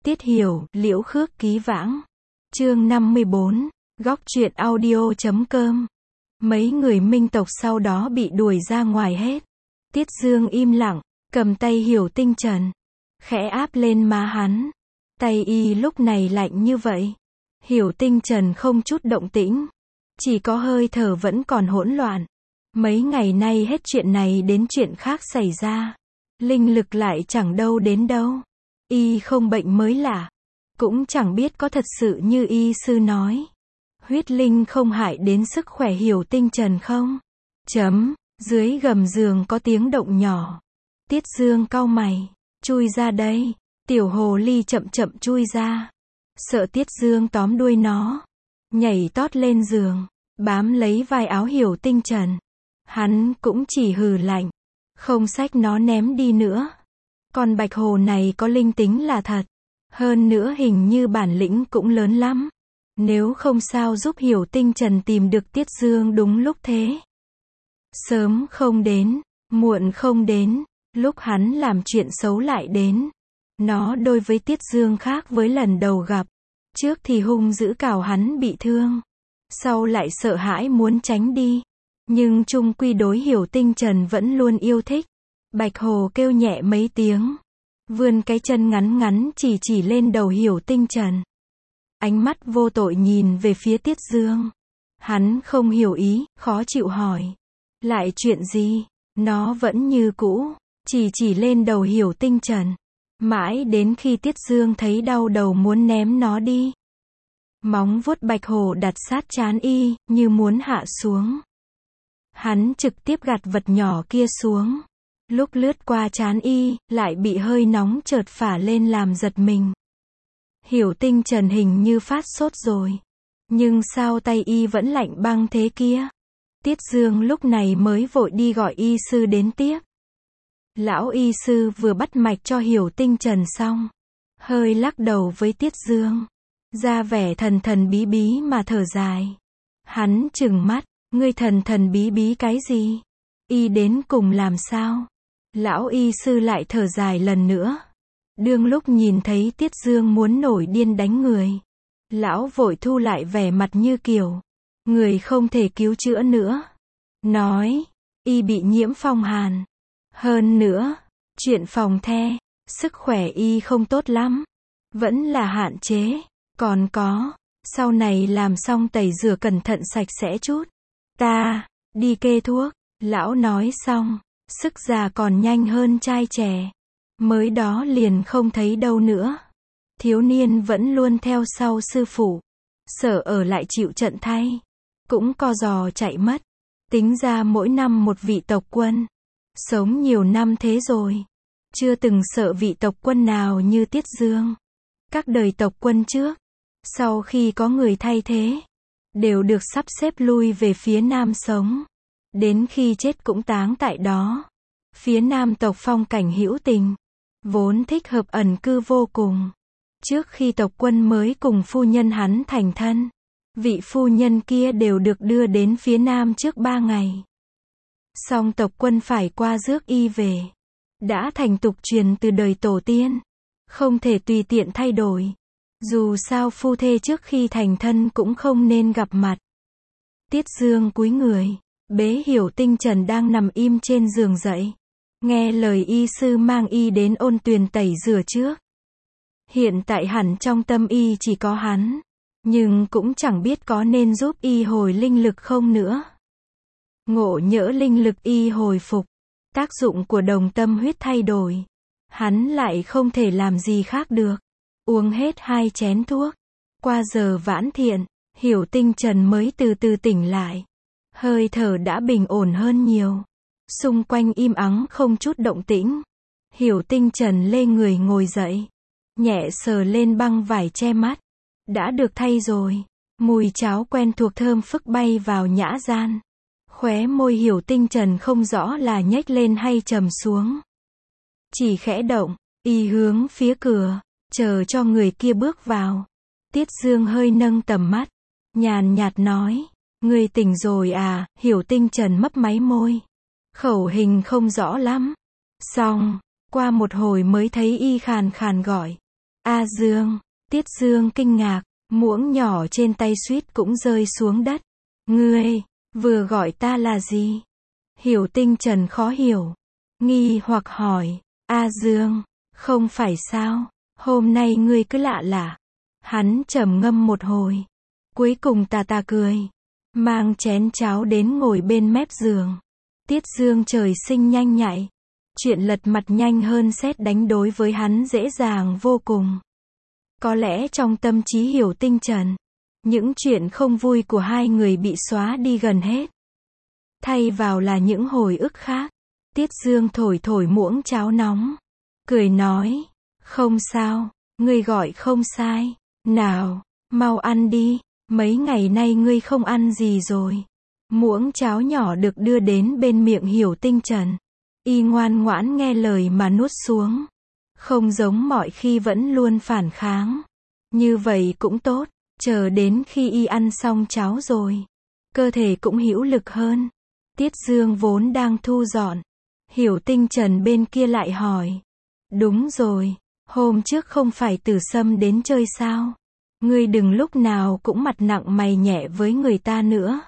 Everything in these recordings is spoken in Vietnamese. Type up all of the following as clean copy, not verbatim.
Tiết Hiểu, Liễu Khước Ký Vãng. Chương 54. Góc truyện audio.com. Mấy người Minh tộc sau đó bị đuổi ra ngoài hết. Tiết Dương im lặng, cầm tay Hiểu Tinh Trần, khẽ áp lên má hắn. Tay y lúc này lạnh như vậy. Hiểu Tinh Trần không chút động tĩnh, chỉ có hơi thở vẫn còn hỗn loạn. Mấy ngày nay hết chuyện này đến chuyện khác xảy ra, linh lực lại chẳng đâu đến đâu. Y không bệnh mới lạ, cũng chẳng biết có thật sự như y sư nói, huyết linh không hại đến sức khỏe Hiểu Tinh Trần không? Dưới gầm giường có tiếng động nhỏ. Tiết Dương cau mày, chui ra đây. Tiểu hồ ly chậm chậm chui ra, sợ Tiết Dương tóm đuôi nó, nhảy tót lên giường, bám lấy vai áo Hiểu Tinh Trần. Hắn cũng chỉ hừ lạnh, không xách nó ném đi nữa. Con bạch hồ này có linh tính là thật, hơn nữa hình như bản lĩnh cũng lớn lắm. Nếu không sao giúp Hiểu Tinh Trần tìm được Tiết Dương đúng lúc thế. Sớm không đến, muộn không đến, lúc hắn làm chuyện xấu lại đến. Nó đối với Tiết Dương khác với lần đầu gặp. Trước thì hung dữ cào hắn bị thương, sau lại sợ hãi muốn tránh đi. Nhưng chung quy đối Hiểu Tinh Trần vẫn luôn yêu thích. Bạch hồ kêu nhẹ mấy tiếng, vươn cái chân ngắn ngắn chỉ lên đầu Hiểu Tinh Trần. Ánh mắt vô tội nhìn về phía Tiết Dương. Hắn không hiểu ý, khó chịu hỏi. Lại chuyện gì? Nó vẫn như cũ, chỉ lên đầu Hiểu Tinh Trần. Mãi đến khi Tiết Dương thấy đau đầu muốn ném nó đi. Móng vuốt bạch hồ đặt sát trán y, như muốn hạ xuống. Hắn trực tiếp gạt vật nhỏ kia xuống. Lúc lướt qua trán y, lại bị hơi nóng chợt phả lên làm giật mình. Hiểu Tinh Trần hình như phát sốt rồi. Nhưng sao tay y vẫn lạnh băng thế kia? Tiết Dương lúc này mới vội đi gọi y sư đến tiếp. Lão y sư vừa bắt mạch cho Hiểu Tinh Trần xong, hơi lắc đầu với Tiết Dương, ra vẻ thần thần bí bí mà thở dài. Hắn trừng mắt, ngươi thần thần bí bí cái gì? Y đến cùng làm sao? Lão y sư lại thở dài lần nữa. Đương lúc nhìn thấy Tiết Dương muốn nổi điên đánh người, lão vội thu lại vẻ mặt như kiểu người không thể cứu chữa nữa. Nói, y bị nhiễm phong hàn. Hơn nữa, chuyện phòng the, sức khỏe y không tốt lắm, vẫn là hạn chế. Còn có, sau này làm xong tẩy rửa cẩn thận sạch sẽ chút. Ta, đi kê thuốc. Lão nói xong, sức già còn nhanh hơn trai trẻ. Mới đó liền không thấy đâu nữa. Thiếu niên vẫn luôn theo sau sư phụ, sợ ở lại chịu trận thay, cũng co giò chạy mất. Tính ra mỗi năm một vị tộc quân. Sống nhiều năm thế rồi, chưa từng sợ vị tộc quân nào như Tiết Dương. Các đời tộc quân trước, sau khi có người thay thế, đều được sắp xếp lui về phía Nam sống. Đến khi chết cũng táng tại đó. Phía Nam tộc phong cảnh hữu tình, vốn thích hợp ẩn cư vô cùng. Trước khi tộc quân mới cùng phu nhân hắn thành thân, vị phu nhân kia đều được đưa đến phía Nam trước 3 ngày. Song tộc quân phải qua rước y về. Đã thành tục truyền từ đời tổ tiên, không thể tùy tiện thay đổi. Dù sao phu thê trước khi thành thân cũng không nên gặp mặt. Tiết Dương cúi người, bế Hiểu Tinh Trần đang nằm im trên giường dậy. Nghe lời y sư mang y đến ôn tuyền tẩy rửa trước. Hiện tại hẳn trong tâm y chỉ có hắn, nhưng cũng chẳng biết có nên giúp y hồi linh lực không nữa. Ngộ nhỡ linh lực y hồi phục, tác dụng của đồng tâm huyết thay đổi, hắn lại không thể làm gì khác được. Uống hết 2 chén thuốc, qua giờ vãn thiện, Hiểu Tinh Trần mới từ từ tỉnh lại. Hơi thở đã bình ổn hơn nhiều. Xung quanh im ắng không chút động tĩnh. Hiểu Tinh Trần lê người ngồi dậy, nhẹ sờ lên băng vải che mắt. Đã được thay rồi. Mùi cháo quen thuộc thơm phức bay vào nhã gian. Khóe môi Hiểu Tinh Trần không rõ là nhếch lên hay trầm xuống. Chỉ khẽ động, y hướng phía cửa, chờ cho người kia bước vào. Tiết Dương hơi nâng tầm mắt, nhàn nhạt nói, ngươi tỉnh rồi à? Hiểu Tinh Trần mấp máy môi, khẩu hình không rõ lắm. Xong, qua một hồi mới thấy y khàn khàn gọi, A Dương, Tiết Dương kinh ngạc, muỗng nhỏ trên tay suýt cũng rơi xuống đất. Ngươi, vừa gọi ta là gì? Hiểu Tinh Trần khó hiểu, nghi hoặc hỏi, A Dương, không phải sao, hôm nay ngươi cứ lạ lạ. Hắn trầm ngâm một hồi, cuối cùng tà tà cười, mang chén cháo đến ngồi bên mép giường. Tiết Dương trời sinh nhanh nhạy, chuyện lật mặt nhanh hơn sét đánh đối với hắn dễ dàng vô cùng. Có lẽ trong tâm trí Hiểu Tinh Trần, những chuyện không vui của hai người bị xóa đi gần hết. Thay vào là những hồi ức khác. Tiết Dương thổi thổi muỗng cháo nóng, cười nói, không sao, ngươi gọi không sai. Nào, mau ăn đi, mấy ngày nay ngươi không ăn gì rồi. Muỗng cháo nhỏ được đưa đến bên miệng Hiểu Tinh Trần. Y ngoan ngoãn nghe lời mà nuốt xuống. Không giống mọi khi vẫn luôn phản kháng. Như vậy cũng tốt, chờ đến khi y ăn xong cháo rồi, cơ thể cũng hữu lực hơn. Tiết Dương vốn đang thu dọn. Hiểu Tinh Trần bên kia lại hỏi. Đúng rồi, hôm trước không phải Tử Sâm đến chơi sao? Ngươi đừng lúc nào cũng mặt nặng mày nhẹ với người ta nữa.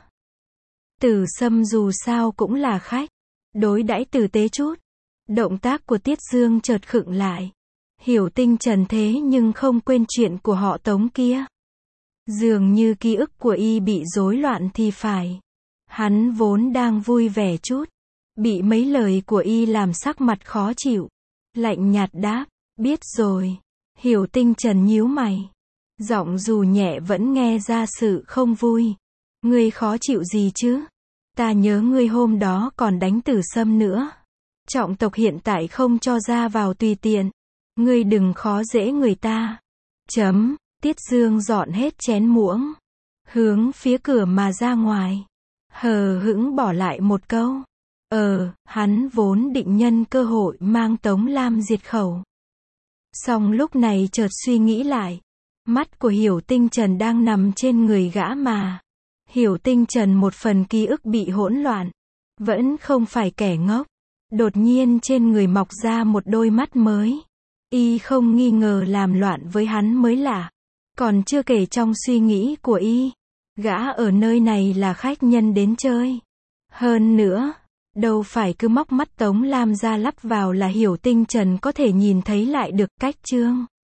Tử Sâm dù sao cũng là khách, đối đãi tử tế chút. Động tác của Tiết Dương chợt khựng lại. Hiểu Tinh Trần thế nhưng không quên chuyện của họ Tống kia. Dường như ký ức của y bị rối loạn thì phải. Hắn vốn đang vui vẻ chút, bị mấy lời của y làm sắc mặt khó chịu. Lạnh nhạt đáp, biết rồi. Hiểu Tinh Trần nhíu mày, giọng dù nhẹ vẫn nghe ra sự không vui. Ngươi khó chịu gì chứ? Ta nhớ ngươi hôm đó còn đánh Tử Sâm nữa. Trọng tộc hiện tại không cho ra vào tùy tiện. Ngươi đừng khó dễ người ta. Tiết Dương dọn hết chén muỗng, hướng phía cửa mà ra ngoài. Hờ hững bỏ lại một câu. Hắn vốn định nhân cơ hội mang Tống Lam diệt khẩu. Song lúc này chợt suy nghĩ lại. Mắt của Hiểu Tinh Trần đang nằm trên người gã mà. Hiểu Tinh Trần một phần ký ức bị hỗn loạn. Vẫn không phải kẻ ngốc. Đột nhiên trên người mọc ra một đôi mắt mới. Y không nghi ngờ làm loạn với hắn mới lạ. Còn chưa kể trong suy nghĩ của y, gã ở nơi này là khách nhân đến chơi. Hơn nữa, đâu phải cứ móc mắt Tống Lam ra lắp vào là Hiểu Tinh Trần có thể nhìn thấy lại được. Cách chương